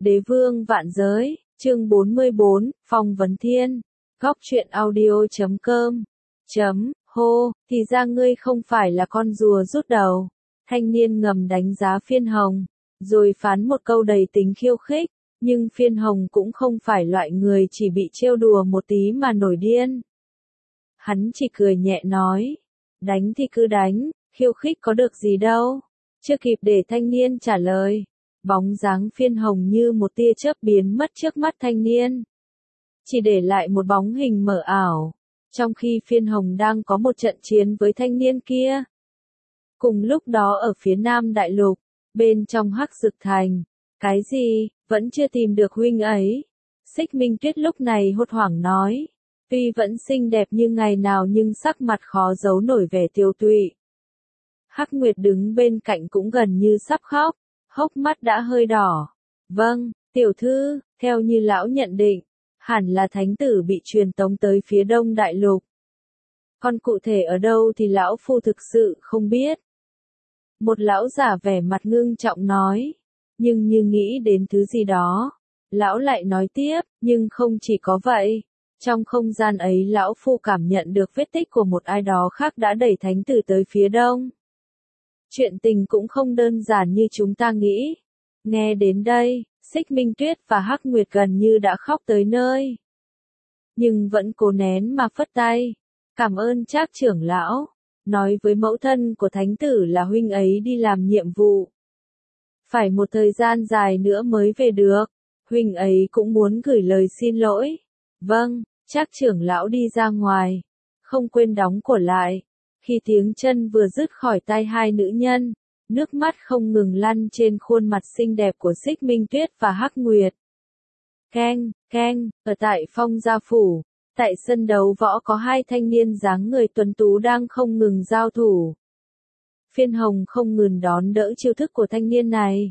Đế vương vạn giới, chương 44, Phong vấn thiên. Góc truyện audio.com. Hô, thì ra ngươi không phải là con rùa rút đầu. Thanh niên ngầm đánh giá Phiên Hồng, rồi phán một câu đầy tính khiêu khích, nhưng Phiên Hồng cũng không phải loại người chỉ bị trêu đùa một tí mà nổi điên. Hắn chỉ cười nhẹ nói, đánh thì cứ đánh, khiêu khích có được gì đâu. Chưa kịp để thanh niên trả lời, bóng dáng Phiên Hồng như một tia chớp biến mất trước mắt thanh niên, chỉ để lại một bóng hình mờ ảo, trong khi Phiên Hồng đang có một trận chiến với thanh niên kia. Cùng lúc đó ở phía Nam Đại Lục, bên trong Hắc Dực Thành, cái gì, vẫn chưa tìm được huynh ấy. Xích Minh Tuyết lúc này hốt hoảng nói, tuy vẫn xinh đẹp như ngày nào nhưng sắc mặt khó giấu nổi vẻ tiêu tụy. Hắc Nguyệt đứng bên cạnh cũng gần như sắp khóc, hốc mắt đã hơi đỏ. Vâng, tiểu thư, theo như lão nhận định, hẳn là thánh tử bị truyền tống tới phía Đông Đại Lục. Còn cụ thể ở đâu thì lão phu thực sự không biết. Một lão giả vẻ mặt ngưng trọng nói, nhưng như nghĩ đến thứ gì đó, lão lại nói tiếp, nhưng không chỉ có vậy. Trong không gian ấy lão phu cảm nhận được vết tích của một ai đó khác đã đẩy thánh tử tới phía đông. Chuyện tình cũng không đơn giản như chúng ta nghĩ. Nghe đến đây, Xích Minh Tuyết và Hắc Nguyệt gần như đã khóc tới nơi. Nhưng vẫn cố nén mà phất tay. Cảm ơn Trác trưởng lão. Nói với mẫu thân của thánh tử là huynh ấy đi làm nhiệm vụ. Phải một thời gian dài nữa mới về được. Huynh ấy cũng muốn gửi lời xin lỗi. Vâng, Trác trưởng lão đi ra ngoài. Không quên đóng cửa lại. Khi tiếng chân vừa dứt khỏi tay hai nữ nhân, nước mắt không ngừng lăn trên khuôn mặt xinh đẹp của Xích Minh Tuyết và Hắc Nguyệt. Keng, ở tại Phong Gia Phủ, tại sân đấu võ có hai thanh niên dáng người tuấn tú đang không ngừng giao thủ. Phiên Hồng không ngừng đón đỡ chiêu thức của thanh niên này.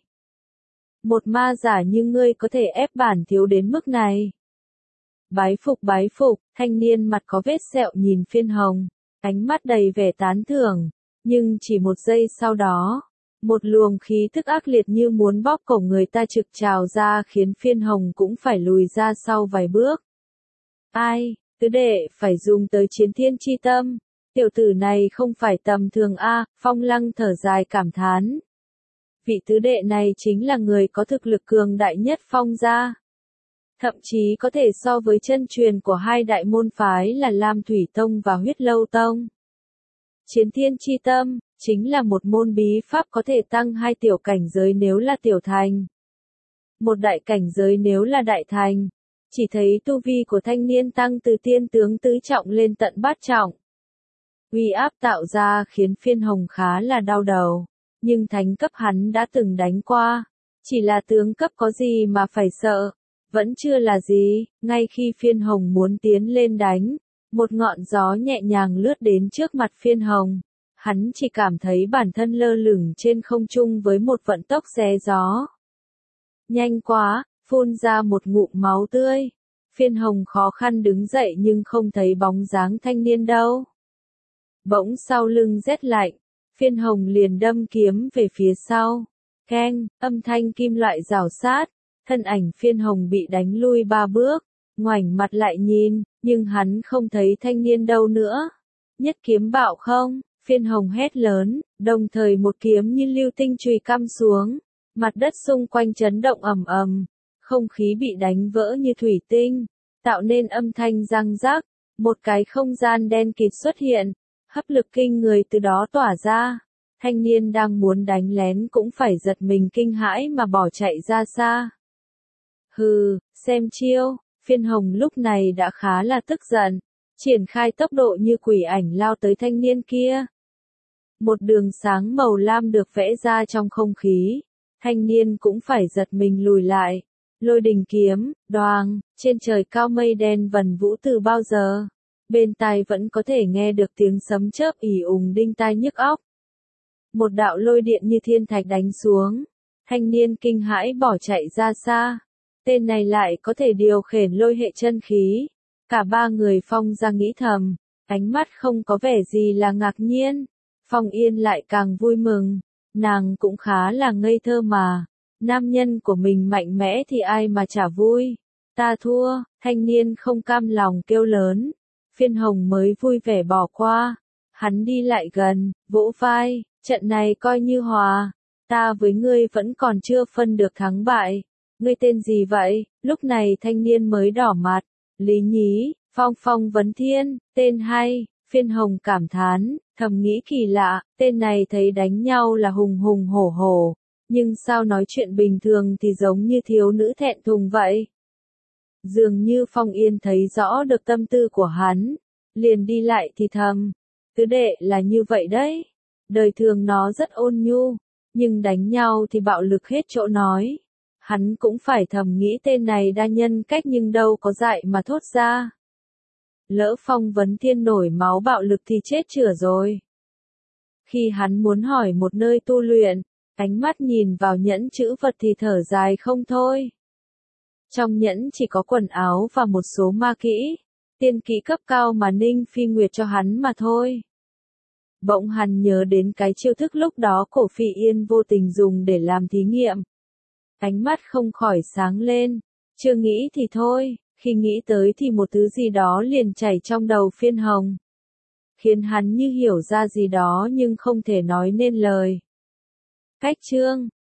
Một ma giả như ngươi có thể ép bản thiếu đến mức này. Bái phục, thanh niên mặt có vết sẹo nhìn Phiên Hồng, ánh mắt đầy vẻ tán thưởng, nhưng chỉ một giây sau đó, một luồng khí tức ác liệt như muốn bóp cổ người ta trực trào ra khiến Phiên Hồng cũng phải lùi ra sau vài bước. Ai, tứ đệ phải dùng tới Chiến Thiên Chi Tâm, tiểu tử này không phải tầm thường a, Phong Lăng thở dài cảm thán. Vị tứ đệ này chính là người có thực lực cường đại nhất Phong gia. Thậm chí có thể so với chân truyền của hai đại môn phái là Lam Thủy Tông và Huyết Lâu Tông. Chiến Thiên Chi Tâm, chính là một môn bí pháp có thể tăng hai tiểu cảnh giới nếu là tiểu thành. Một đại cảnh giới nếu là đại thành. Chỉ thấy tu vi của thanh niên tăng từ tiên tướng tứ trọng lên tận bát trọng. Uy áp tạo ra khiến Phiên Hồng khá là đau đầu. Nhưng thánh cấp hắn đã từng đánh qua. Chỉ là tướng cấp có gì mà phải sợ. Vẫn chưa là gì, ngay khi Phiên Hồng muốn tiến lên đánh, một ngọn gió nhẹ nhàng lướt đến trước mặt Phiên Hồng. Hắn chỉ cảm thấy bản thân lơ lửng trên không trung với một vận tốc xé gió. Nhanh quá, phun ra một ngụm máu tươi. Phiên Hồng khó khăn đứng dậy nhưng không thấy bóng dáng thanh niên đâu. Bỗng sau lưng rét lạnh, Phiên Hồng liền đâm kiếm về phía sau. Keng, âm thanh kim loại rào sát. Thân ảnh Phiên Hồng bị đánh lui 3 bước, ngoảnh mặt lại nhìn, nhưng hắn không thấy thanh niên đâu nữa. Nhất kiếm bạo không, Phiên Hồng hét lớn, đồng thời một kiếm như lưu tinh chùy cắm xuống, mặt đất xung quanh chấn động ầm ầm, không khí bị đánh vỡ như thủy tinh, tạo nên âm thanh răng rắc, một cái không gian đen kịt xuất hiện, hấp lực kinh người từ đó tỏa ra. Thanh niên đang muốn đánh lén cũng phải giật mình kinh hãi mà bỏ chạy ra xa. Hừ, xem chiêu, Phiên Hồng lúc này đã khá là tức giận, triển khai tốc độ như quỷ ảnh lao tới thanh niên kia. Một đường sáng màu lam được vẽ ra trong không khí, thanh niên cũng phải giật mình lùi lại. Lôi đình kiếm, đoàng, trên trời cao mây đen vần vũ từ bao giờ, bên tai vẫn có thể nghe được tiếng sấm chớp ì ùng đinh tai nhức óc. Một đạo lôi điện như thiên thạch đánh xuống, thanh niên kinh hãi bỏ chạy ra xa. Tên này lại có thể điều khiển lôi hệ chân khí. Cả ba người Phong gia nghĩ thầm, ánh mắt không có vẻ gì là ngạc nhiên. Phong Yên lại càng vui mừng, nàng cũng khá là ngây thơ mà. Nam nhân của mình mạnh mẽ thì ai mà chả vui. Ta thua, thanh niên không cam lòng kêu lớn. Phiên Hồng mới vui vẻ bỏ qua. Hắn đi lại gần, vỗ vai, trận này coi như hòa. Ta với ngươi vẫn còn chưa phân được thắng bại. Ngươi tên gì vậy? Lúc này thanh niên mới đỏ mặt. Lý Nhí, Phong Vấn Thiên, tên hay. Phiên Hồng cảm thán, thầm nghĩ kỳ lạ, tên này thấy đánh nhau là hùng hùng hổ hổ. Nhưng sao nói chuyện bình thường thì giống như thiếu nữ thẹn thùng vậy? Dường như Phong Yên thấy rõ được tâm tư của hắn. Liền đi lại thì thầm. Tứ đệ là như vậy đấy. Đời thường nó rất ôn nhu. Nhưng đánh nhau thì bạo lực hết chỗ nói. Hắn cũng phải thầm nghĩ tên này đa nhân cách nhưng đâu có dại mà thốt ra. Lỡ Phong Vấn Thiên nổi máu bạo lực thì chết chửa rồi. Khi hắn muốn hỏi một nơi tu luyện, ánh mắt nhìn vào nhẫn chữ vật thì thở dài không thôi. Trong nhẫn chỉ có quần áo và một số ma kỹ, tiên kỹ cấp cao mà Ninh Phi Nguyệt cho hắn mà thôi. Bỗng hắn nhớ đến cái chiêu thức lúc đó Cổ Phỉ Yên vô tình dùng để làm thí nghiệm. Ánh mắt không khỏi sáng lên, chưa nghĩ thì thôi, khi nghĩ tới thì một thứ gì đó liền chảy trong đầu Phiên Hồng. Khiến hắn như hiểu ra gì đó nhưng không thể nói nên lời. Cách chương